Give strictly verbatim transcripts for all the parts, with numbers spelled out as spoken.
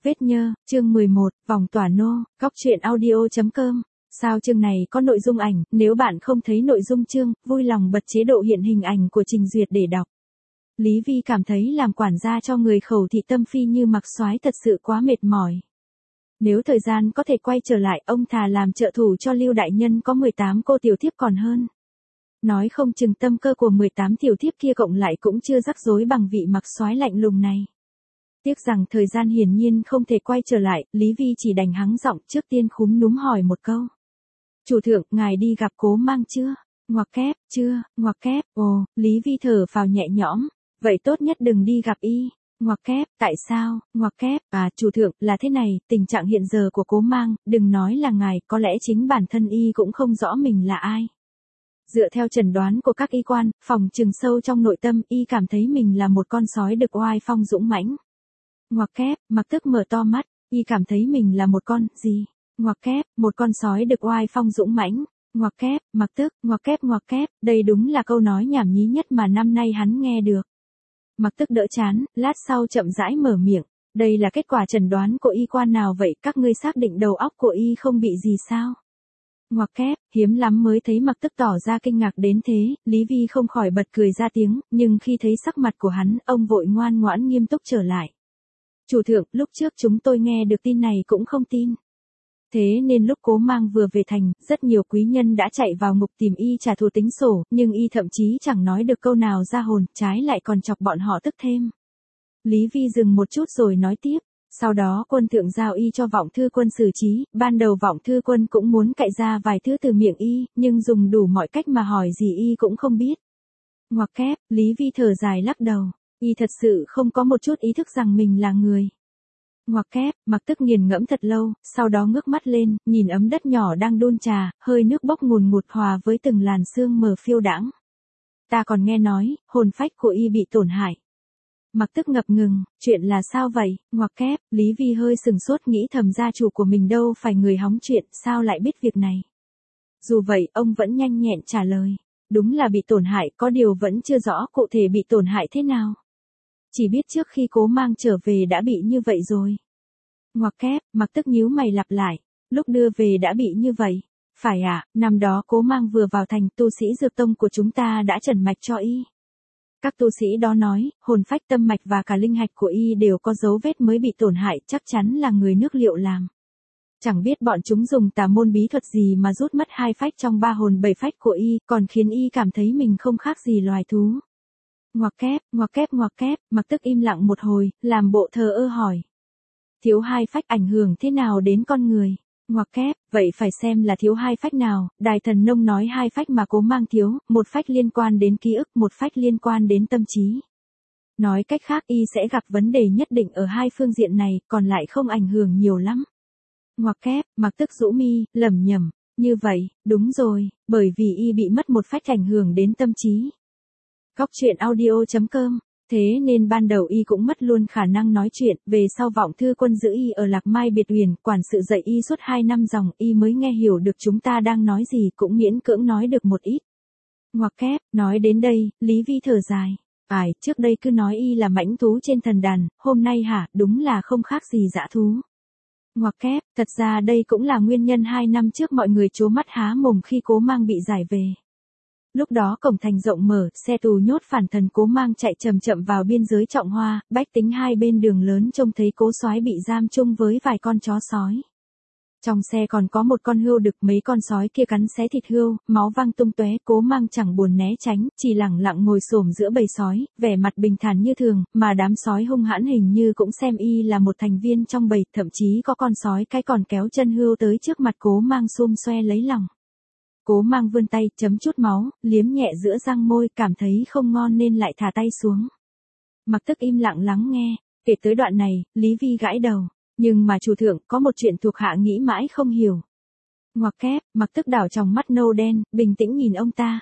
Vết nhơ, chương mười một, vòng tỏa nô, góc truyện audio.com. Sao chương này có nội dung ảnh, nếu bạn không thấy nội dung chương, vui lòng bật chế độ hiện hình ảnh của trình duyệt để đọc. Lý Vi cảm thấy làm quản gia cho người khẩu thị Tâm Phi như mặc soái thật sự quá mệt mỏi. Nếu thời gian có thể quay trở lại, ông thà làm trợ thủ cho Lưu Đại Nhân có mười tám cô tiểu thiếp còn hơn. Nói không chừng tâm cơ của mười tám tiểu thiếp kia cộng lại cũng chưa rắc rối bằng vị mặc soái lạnh lùng này. Tiếc rằng thời gian hiển nhiên không thể quay trở lại, Lý Vi chỉ đành hắng giọng trước tiên khúm núm hỏi một câu. Chủ thượng, ngài đi gặp Cố Mang chưa? Ngoặc kép, chưa, ngoặc kép, ồ, Lý Vi thở phào nhẹ nhõm, vậy tốt nhất đừng đi gặp y. Ngoặc kép, tại sao? Ngoặc kép, à, chủ thượng, là thế này, tình trạng hiện giờ của Cố Mang, đừng nói là ngài, có lẽ chính bản thân y cũng không rõ mình là ai. Dựa theo chẩn đoán của các y quan, phòng trừng sâu trong nội tâm, y cảm thấy mình là một con sói đực oai phong dũng mãnh. Ngoặc kép, mặc tức mở to mắt, y cảm thấy mình là một con, gì? Ngoặc kép, một con sói đực oai phong dũng mãnh. Ngoặc kép, mặc tức, ngoặc kép ngoặc kép, đây đúng là câu nói nhảm nhí nhất mà năm nay hắn nghe được. Mặc tức đỡ chán, lát sau chậm rãi mở miệng, đây là kết quả chẩn đoán của y quan nào vậy, các ngươi xác định đầu óc của y không bị gì sao? Ngoặc kép, hiếm lắm mới thấy mặc tức tỏ ra kinh ngạc đến thế, Lý Vi không khỏi bật cười ra tiếng, nhưng khi thấy sắc mặt của hắn, ông vội ngoan ngoãn nghiêm túc trở lại. Chủ thượng, lúc trước chúng tôi nghe được tin này cũng không tin. Thế nên lúc Cố Mang vừa về thành, rất nhiều quý nhân đã chạy vào ngục tìm y trả thù tính sổ, nhưng y thậm chí chẳng nói được câu nào ra hồn, trái lại còn chọc bọn họ tức thêm. Lý Vi dừng một chút rồi nói tiếp, sau đó quân thượng giao y cho Vọng Thư Quân xử trí, ban đầu Vọng Thư Quân cũng muốn cạy ra vài thứ từ miệng y, nhưng dùng đủ mọi cách mà hỏi gì y cũng không biết. Ngoặc kép, Lý Vi thở dài lắc đầu, y thật sự không có một chút ý thức rằng mình là người. Ngoặc kép, mặc tức nghiền ngẫm thật lâu, sau đó ngước mắt lên, nhìn ấm đất nhỏ đang đun trà, hơi nước bốc ngùn ngụt hòa với từng làn sương mờ phiêu đãng. Ta còn nghe nói, hồn phách của y bị tổn hại. Mặc tức ngập ngừng, chuyện là sao vậy? Ngoặc kép, Lý Vi hơi sừng sốt nghĩ thầm gia chủ của mình đâu phải người hóng chuyện, sao lại biết việc này? Dù vậy, ông vẫn nhanh nhẹn trả lời, đúng là bị tổn hại, có điều vẫn chưa rõ cụ thể bị tổn hại thế nào. Chỉ biết trước khi Cố Mang trở về đã bị như vậy rồi. Ngoặc kép, mặc tức nhíu mày lặp lại, lúc đưa về đã bị như vậy. Phải ạ, à, năm đó Cố Mang vừa vào thành, tu sĩ dược tông của chúng ta đã trần mạch cho y. Các tu sĩ đó nói, hồn phách tâm mạch và cả linh hạch của y đều có dấu vết mới bị tổn hại, chắc chắn là người nước Liệu làm. Chẳng biết bọn chúng dùng tà môn bí thuật gì mà rút mất hai phách trong ba hồn bảy phách của y, còn khiến y cảm thấy mình không khác gì loài thú. Ngoặc kép, ngoặc kép ngoặc kép, mặc tức im lặng một hồi, làm bộ thờ ơ hỏi. Thiếu hai phách ảnh hưởng thế nào đến con người? Ngoặc kép, vậy phải xem là thiếu hai phách nào, Đài Thần Nông nói hai phách mà Cố Mang thiếu, một phách liên quan đến ký ức, một phách liên quan đến tâm trí. Nói cách khác y sẽ gặp vấn đề nhất định ở hai phương diện này, còn lại không ảnh hưởng nhiều lắm. Ngoặc kép, mặc tức rũ mi, lẩm nhẩm, như vậy, đúng rồi, bởi vì y bị mất một phách ảnh hưởng đến tâm trí. Góc truyện audio.com, thế nên ban đầu y cũng mất luôn khả năng nói chuyện, về sau Vọng Thư Quân giữ y ở Lạc Mai Biệt Huyền, quản sự dạy y suốt hai năm dòng, y mới nghe hiểu được chúng ta đang nói gì, cũng miễn cưỡng nói được một ít. Ngoặc kép, nói đến đây, Lý Vi thở dài, ải, trước đây cứ nói y là mãnh thú trên thần đàn, hôm nay hả, đúng là không khác gì dã thú. Ngoặc kép, thật ra đây cũng là nguyên nhân hai năm trước mọi người trố mắt há mồm khi Cố Mang bị giải về. Lúc đó cổng thành rộng mở, xe tù nhốt phản thần Cố Mang chạy chậm chậm vào biên giới Trọng Hoa, bách tính hai bên đường lớn trông thấy Cố soái bị giam chung với vài con chó sói. Trong xe còn có một con hươu đực, mấy con sói kia cắn xé thịt hươu, máu văng tung tóe, Cố Mang chẳng buồn né tránh, chỉ lẳng lặng ngồi xổm giữa bầy sói, vẻ mặt bình thản như thường, mà đám sói hung hãn hình như cũng xem y là một thành viên trong bầy, thậm chí có con sói cái còn kéo chân hươu tới trước mặt Cố Mang xum xoe lấy lòng. Cố Mang vươn tay, chấm chút máu, liếm nhẹ giữa răng môi, cảm thấy không ngon nên lại thả tay xuống. Mặc tức im lặng lắng nghe, kể tới đoạn này, Lý Vi gãi đầu, nhưng mà chủ thượng, có một chuyện thuộc hạ nghĩ mãi không hiểu. Ngoặc kép, mặc tức đảo tròng mắt nâu đen, bình tĩnh nhìn ông ta.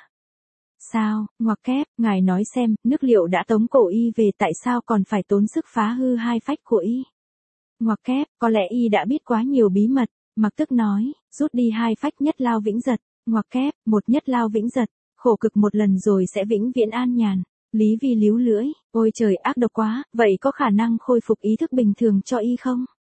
Sao, ngoặc kép, ngài nói xem, nước Liệu đã tống cổ y về, tại sao còn phải tốn sức phá hư hai phách của y? Ngoặc kép, có lẽ y đã biết quá nhiều bí mật, mặc tức nói, rút đi hai phách nhất lao vĩnh giật. Ngoặc kép, một nhất lao vĩnh giật, khổ cực một lần rồi sẽ vĩnh viễn an nhàn. Lý Vi líu lưỡi, ôi trời ác độc quá, vậy có khả năng khôi phục ý thức bình thường cho y không?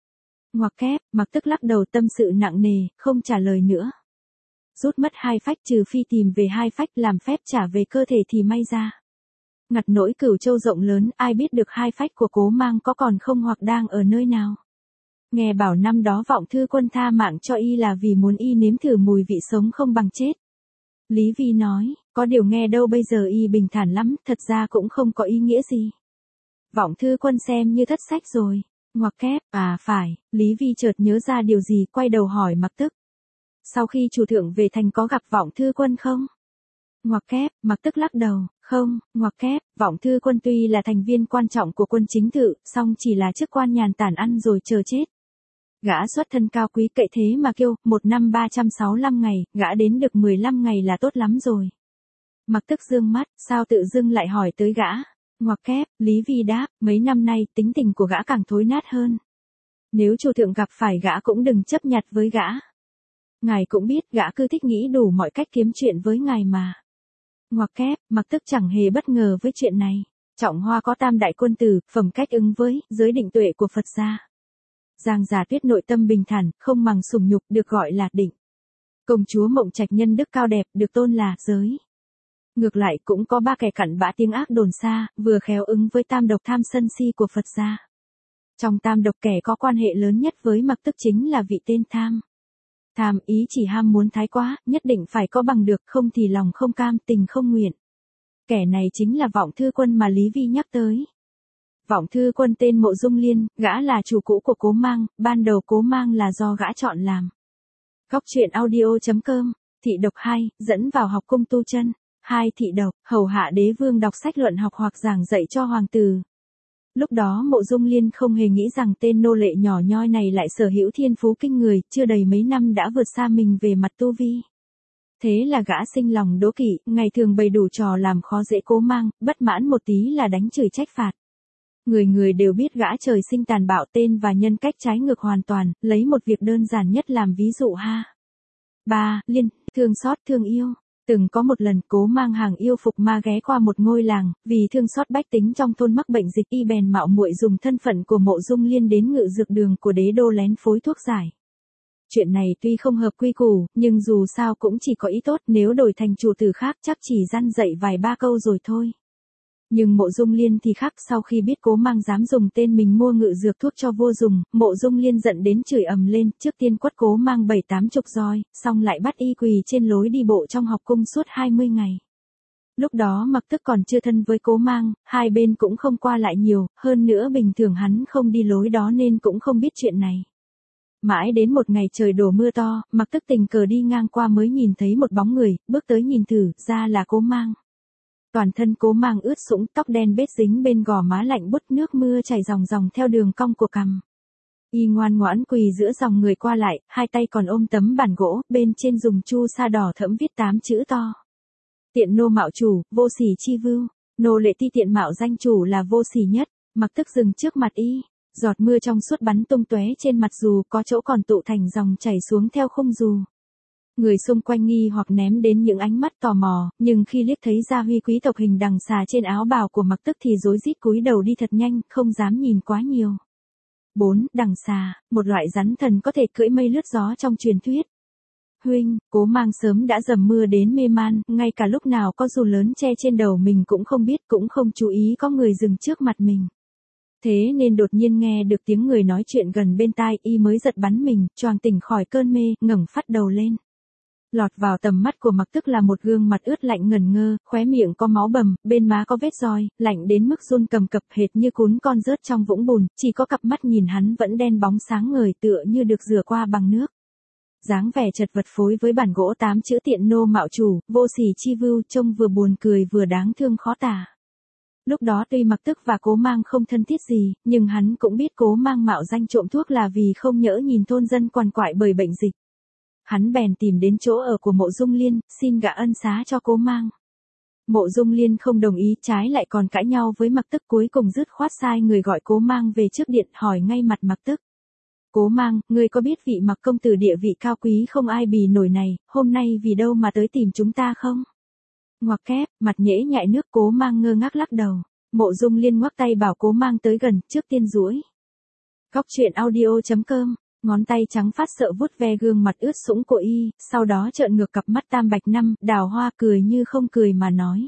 Ngoặc kép, Mặc Tức lắc đầu tâm sự nặng nề, không trả lời nữa. Rút mất hai phách trừ phi tìm về hai phách làm phép trả về cơ thể thì may ra. Ngặt nỗi Cửu Châu rộng lớn, ai biết được hai phách của Cố Mang có còn không hoặc đang ở nơi nào. Nghe bảo năm đó Vọng Thư Quân tha mạng cho y là vì muốn y nếm thử mùi vị sống không bằng chết. Lý Vi nói, có điều nghe đâu bây giờ y bình thản lắm, thật ra cũng không có ý nghĩa gì. Vọng Thư Quân xem như thất sách rồi. Ngoặc kép, à phải, Lý Vi chợt nhớ ra điều gì, quay đầu hỏi Mặc Tức. Sau khi chủ thượng về thành có gặp Vọng Thư Quân không? Ngoặc kép, Mặc Tức lắc đầu, không. Ngoặc kép, Vọng Thư Quân tuy là thành viên quan trọng của quân chính tự, song chỉ là chức quan nhàn tản ăn rồi chờ chết. Gã xuất thân cao quý cậy thế mà kêu, một năm ba trăm sáu mươi lăm ngày, gã đến được mười lăm ngày là tốt lắm rồi. Mặc Tức dương mắt, sao tự dưng lại hỏi tới gã? Ngoặc kép, Lý Vi đáp, mấy năm nay tính tình của gã càng thối nát hơn. Nếu chủ thượng gặp phải gã cũng đừng chấp nhặt với gã. Ngài cũng biết gã cứ thích nghĩ đủ mọi cách kiếm chuyện với ngài mà. Ngoặc kép, Mặc Tức chẳng hề bất ngờ với chuyện này. Trọng Hoa có tam đại quân tử, phẩm cách ứng với, giới định tuệ của Phật gia. Giang Giả Tuyết nội tâm bình thản, không màng sủng nhục, được gọi là định. Công chúa Mộng Trạch nhân đức cao đẹp, được tôn là giới. Ngược lại cũng có ba kẻ cặn bã tiếng ác đồn xa, vừa khéo ứng với tam độc tham sân si của Phật gia. Trong tam độc kẻ có quan hệ lớn nhất với Mặc Tức chính là vị tên Tham. Tham ý chỉ ham muốn thái quá, nhất định phải có bằng được, không thì lòng không cam, tình không nguyện. Kẻ này chính là Vọng Thư Quân mà Lý Vi nhắc tới. Vọng Thư Quân tên Mộ Dung Liên, gã là chủ cũ của Cố Mang, ban đầu Cố Mang là do gã chọn làm. Góc truyện audio chấm com, thị độc hai, dẫn vào học cung tu chân. Hai thị độc, hầu hạ đế vương đọc sách luận học hoặc giảng dạy cho hoàng tử. Lúc đó Mộ Dung Liên không hề nghĩ rằng tên nô lệ nhỏ nhoi này lại sở hữu thiên phú kinh người, chưa đầy mấy năm đã vượt xa mình về mặt tu vi. Thế là gã sinh lòng đố kỵ, ngày thường bày đủ trò làm khó dễ Cố Mang, bất mãn một tí là đánh chửi trách phạt. Người người đều biết gã trời sinh tàn bạo, tên và nhân cách trái ngược hoàn toàn, lấy một việc đơn giản nhất làm ví dụ ha. ba. Liên, thương xót thương yêu. Từng có một lần Cố Mang hàng yêu phục ma ghé qua một ngôi làng, vì thương xót bách tính trong thôn mắc bệnh dịch y bèn mạo muội dùng thân phận của Mộ Dung Liên đến ngự dược đường của đế đô lén phối thuốc giải. Chuyện này tuy không hợp quy củ, nhưng dù sao cũng chỉ có ý tốt, nếu đổi thành chủ tử khác chắc chỉ răn dạy vài ba câu rồi thôi. Nhưng Mộ Dung Liên thì khác, sau khi biết Cố Mang dám dùng tên mình mua ngự dược thuốc cho vô dùng, Mộ Dung Liên giận đến chửi ầm lên, trước tiên quất Cố Mang bảy tám chục roi, xong lại bắt y quỳ trên lối đi bộ trong học cung suốt hai mươi ngày. Lúc đó Mặc Tức còn chưa thân với Cố Mang, hai bên cũng không qua lại nhiều, hơn nữa bình thường hắn không đi lối đó nên cũng không biết chuyện này. Mãi đến một ngày trời đổ mưa to, Mặc Tức tình cờ đi ngang qua mới nhìn thấy một bóng người, bước tới nhìn thử, ra là Cố Mang. Toàn thân Cố Mang ướt sũng, tóc đen bết dính bên gò má lạnh buốt, nước mưa chảy ròng ròng theo đường cong của cằm. Y ngoan ngoãn quỳ giữa dòng người qua lại, hai tay còn ôm tấm bàn gỗ, bên trên dùng chu sa đỏ thẫm viết tám chữ to. Tiện nô mạo chủ, vô sỉ chi vưu, nô lệ ti tiện mạo danh chủ là vô sỉ nhất. Mặc Tức dừng trước mặt y, giọt mưa trong suốt bắn tung tóe trên mặt dù, có chỗ còn tụ thành dòng chảy xuống theo khung dù. Người xung quanh nghi hoặc ném đến những ánh mắt tò mò, nhưng khi liếc thấy gia huy quý tộc hình đằng xà trên áo bào của Mặc Tức thì rối rít cúi đầu đi thật nhanh, không dám nhìn quá nhiều. bốn. Đằng xà, một loại rắn thần có thể cưỡi mây lướt gió trong truyền thuyết. Huynh, Cố Mang sớm đã dầm mưa đến mê man, ngay cả lúc nào có dù lớn che trên đầu mình cũng không biết, cũng không chú ý có người dừng trước mặt mình. Thế nên đột nhiên nghe được tiếng người nói chuyện gần bên tai, y mới giật bắn mình, choàng tỉnh khỏi cơn mê, ngẩng phát đầu lên. Lọt vào tầm mắt của Mặc Tức là một gương mặt ướt lạnh ngần ngơ, khóe miệng có máu bầm, bên má có vết roi, lạnh đến mức run cầm cập hệt như cún con rớt trong vũng bùn, chỉ có cặp mắt nhìn hắn vẫn đen bóng sáng ngời tựa như được rửa qua bằng nước. Dáng vẻ chật vật phối với bản gỗ tám chữ tiện nô mạo chủ, vô sỉ chi vưu, trông vừa buồn cười vừa đáng thương khó tả. Lúc đó tuy Mặc Tức và Cố Mang không thân thiết gì, nhưng hắn cũng biết Cố Mang mạo danh trộm thuốc là vì không nhỡ nhìn thôn dân quằn quại bởi bệnh dịch. Hắn bèn tìm đến chỗ ở của Mộ Dung Liên, xin gả ân xá cho Cố Mang. Mộ Dung Liên không đồng ý, trái lại còn cãi nhau với Mặc Tức, cuối cùng dứt khoát sai người gọi Cố Mang về trước điện, hỏi ngay mặt Mặc Tức. Cố Mang, ngươi có biết vị Mặc công tử địa vị cao quý không ai bì nổi này, hôm nay vì đâu mà tới tìm chúng ta không? Ngoặc kép, mặt nhễ nhại nước. Cố Mang ngơ ngác lắc đầu. Mộ Dung Liên ngoắc tay bảo Cố Mang tới gần, trước tiên duỗi Cóc truyện audio chấm com, ngón tay trắng phát sợ vuốt ve gương mặt ướt sũng của y, sau đó trợn ngược cặp mắt tam bạch năm, đào hoa cười như không cười mà nói.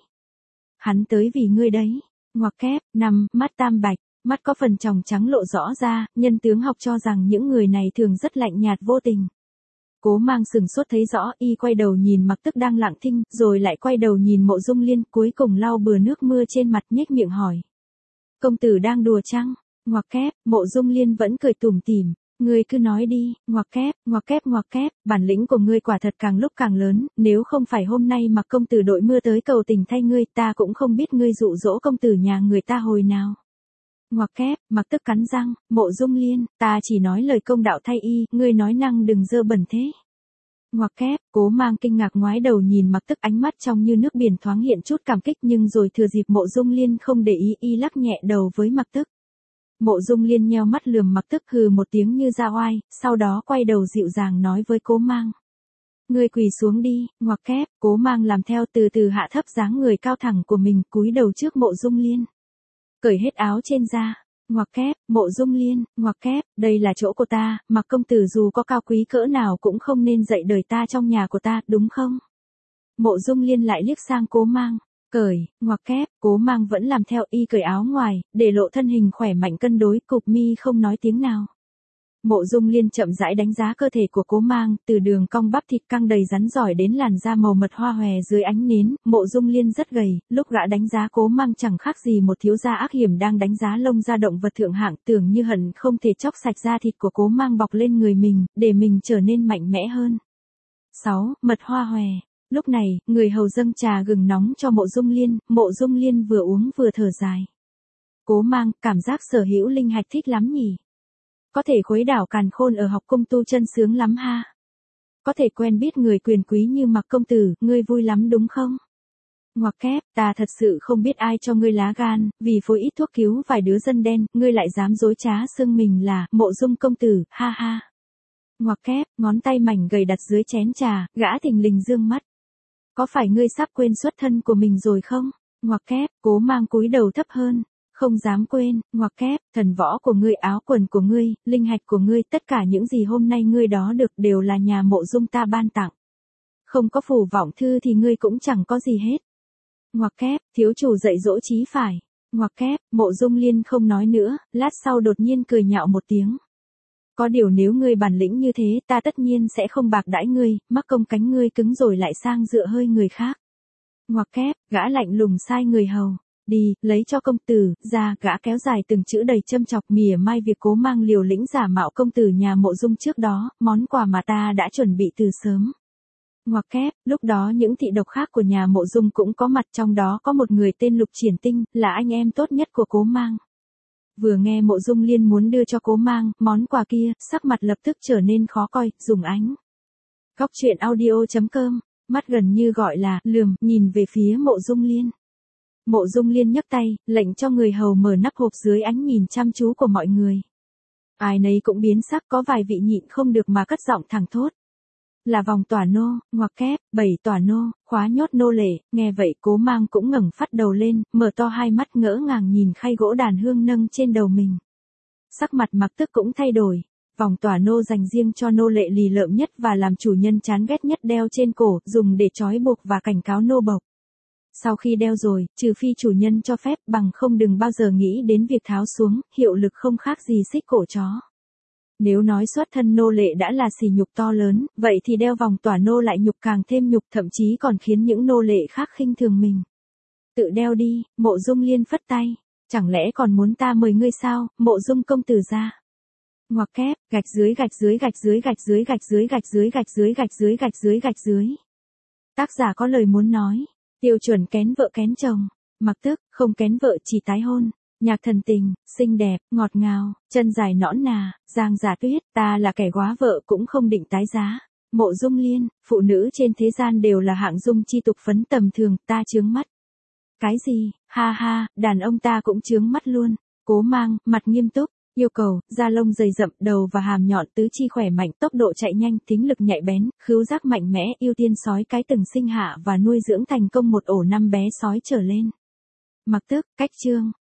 Hắn tới vì ngươi đấy. Ngoặc kép, năm, mắt tam bạch, mắt có phần tròng trắng lộ rõ ra, nhân tướng học cho rằng những người này thường rất lạnh nhạt vô tình. Cố Mang sừng sốt thấy rõ, y quay đầu nhìn Mặc Tức đang lặng thinh, rồi lại quay đầu nhìn Mộ Dung Liên, cuối cùng lau bừa nước mưa trên mặt, nhếch miệng hỏi. Công tử đang đùa chăng? Ngoặc kép, Mộ Dung Liên vẫn cười tủm tỉm. Ngươi cứ nói đi, ngoặc kép, ngoặc kép ngoặc kép, bản lĩnh của ngươi quả thật càng lúc càng lớn, nếu không phải hôm nay Mặc công tử đội mưa tới cầu tình thay ngươi, ta cũng không biết ngươi dụ dỗ công tử nhà người ta hồi nào. Ngoặc kép, Mặc Tức cắn răng, Mộ Dung Liên, ta chỉ nói lời công đạo thay y, ngươi nói năng đừng dơ bẩn thế. Ngoặc kép, Cố Mang kinh ngạc ngoái đầu nhìn Mặc Tức, ánh mắt trong như nước biển thoáng hiện chút cảm kích, nhưng rồi thừa dịp Mộ Dung Liên không để ý, y lắc nhẹ đầu với Mặc Tức. Mộ Dung Liên nheo mắt lườm Mặc Tức hừ một tiếng như ra oai, sau đó quay đầu dịu dàng nói với Cố Mang. Ngươi quỳ xuống đi. Ngoặc kép, Cố Mang làm theo, từ từ hạ thấp dáng người cao thẳng của mình, cúi đầu trước Mộ Dung Liên. Cởi hết áo trên ra. Ngoặc kép, Mộ Dung Liên, ngoặc kép, đây là chỗ của ta, Mặc công tử dù có cao quý cỡ nào cũng không nên dạy đời ta trong nhà của ta, đúng không? Mộ Dung Liên lại liếc sang Cố Mang. Cởi, ngoặc kép, Cố Mang vẫn làm theo, y cởi áo ngoài, để lộ thân hình khỏe mạnh cân đối, cụp mi không nói tiếng nào. Mộ Dung Liên chậm rãi đánh giá cơ thể của Cố Mang, từ đường cong bắp thịt căng đầy rắn giỏi đến làn da màu mật hoa hòe dưới ánh nến, Mộ Dung Liên rất gầy, lúc gã đánh giá Cố Mang chẳng khác gì một thiếu gia ác hiểm đang đánh giá lông da động vật thượng hạng, tưởng như hận không thể chóc sạch da thịt của Cố Mang bọc lên người mình, để mình trở nên mạnh mẽ hơn. sáu. Mật hoa hòe. Lúc này, người hầu dâng trà gừng nóng cho Mộ Dung Liên, Mộ Dung Liên vừa uống vừa thở dài. Cố Mang, cảm giác sở hữu linh hạch thích lắm nhỉ. Có thể khuấy đảo càn khôn ở học cung tu chân sướng lắm ha. Có thể quen biết người quyền quý như Mặc công tử, ngươi vui lắm đúng không? Ngoặc kép, ta thật sự không biết ai cho ngươi lá gan, vì phối ít thuốc cứu vài đứa dân đen, ngươi lại dám dối trá xưng mình là Mộ Dung công tử, ha ha. Ngoặc kép, ngón tay mảnh gầy đặt dưới chén trà, gã thình lình dương mắt. Có phải ngươi sắp quên xuất thân của mình rồi không? Ngoặc kép, Cố Mang cúi đầu thấp hơn. Không dám quên. Ngoặc kép, thần võ của ngươi, áo quần của ngươi, linh hạch của ngươi, tất cả những gì hôm nay ngươi đó được đều là nhà Mộ Dung ta ban tặng. Không có phù vọng thư thì ngươi cũng chẳng có gì hết. Ngoặc kép, thiếu chủ dạy dỗ chí phải. Ngoặc kép, Mộ Dung Liên không nói nữa, lát sau đột nhiên cười nhạo một tiếng. Có điều nếu ngươi bản lĩnh như thế, ta tất nhiên sẽ không bạc đãi ngươi, mắc công cánh ngươi cứng rồi lại sang dựa hơi người khác. Ngoặc kép, gã lạnh lùng sai người hầu. Đi, lấy cho công tử, ra, gã kéo dài từng chữ đầy châm chọc, mỉa mai việc Cố Mang liều lĩnh giả mạo công tử nhà Mộ Dung trước đó, món quà mà ta đã chuẩn bị từ sớm. Ngoặc kép, lúc đó những thị độc khác của nhà Mộ Dung cũng có mặt, trong đó có một người tên Lục Triển Tinh, là anh em tốt nhất của Cố Mang. Vừa nghe Mộ Dung Liên muốn đưa cho Cố Mang món quà kia, sắc mặt lập tức trở nên khó coi, dùng ánh. Cóc truyện audio chấm com, mắt gần như gọi là lườm, nhìn về phía Mộ Dung Liên. Mộ Dung Liên nhấc tay, lệnh cho người hầu mở nắp hộp dưới ánh nhìn chăm chú của mọi người. Ai nấy cũng biến sắc, có vài vị nhịn không được mà cất giọng thẳng thốt. Là vòng tỏa nô. Ngoặc kép, bảy tỏa nô, khóa nhốt nô lệ. Nghe vậy Cố Mang cũng ngẩng phát đầu lên, mở to hai mắt ngỡ ngàng nhìn khay gỗ đàn hương nâng trên đầu mình. Sắc mặt Mặc Tức cũng thay đổi. Vòng tỏa nô dành riêng cho nô lệ lì lợm nhất và làm chủ nhân chán ghét nhất, đeo trên cổ, dùng để trói buộc và cảnh cáo nô bộc. Sau khi đeo rồi, trừ phi chủ nhân cho phép, bằng không đừng bao giờ nghĩ đến việc tháo xuống, hiệu lực không khác gì xích cổ chó. Nếu nói xuất thân nô lệ đã là sỉ nhục to lớn, vậy thì đeo vòng tỏa nô lại nhục càng thêm nhục, thậm chí còn khiến những nô lệ khác khinh thường mình. Tự đeo đi. Mộ Dung Liên phất tay. Chẳng lẽ còn muốn ta mời ngươi sao? Mộ Dung công tử ra. Ngoặc kép, gạch dưới gạch dưới gạch dưới gạch dưới gạch dưới gạch dưới gạch dưới gạch dưới gạch dưới gạch dưới. Tác giả có lời muốn nói. Tiêu chuẩn kén vợ kén chồng. Mặc Tức, không kén vợ chỉ tái hôn. Nhạc thần tình, xinh đẹp, ngọt ngào, chân dài nõn nà, Giang Giả Tuyết, ta là kẻ góa vợ cũng không định tái giá. Mộ Dung Liên, phụ nữ trên thế gian đều là hạng dung chi tục phấn tầm thường, ta chướng mắt. Cái gì? Ha ha, đàn ông ta cũng chướng mắt luôn. Cố Mang, mặt nghiêm túc, yêu cầu, da lông dày rậm, đầu và hàm nhọn, tứ chi khỏe mạnh, tốc độ chạy nhanh, thính lực nhạy bén, khứu giác mạnh mẽ, ưu tiên sói cái từng sinh hạ và nuôi dưỡng thành công một ổ năm bé sói trở lên. Mặc Tức, cách chương.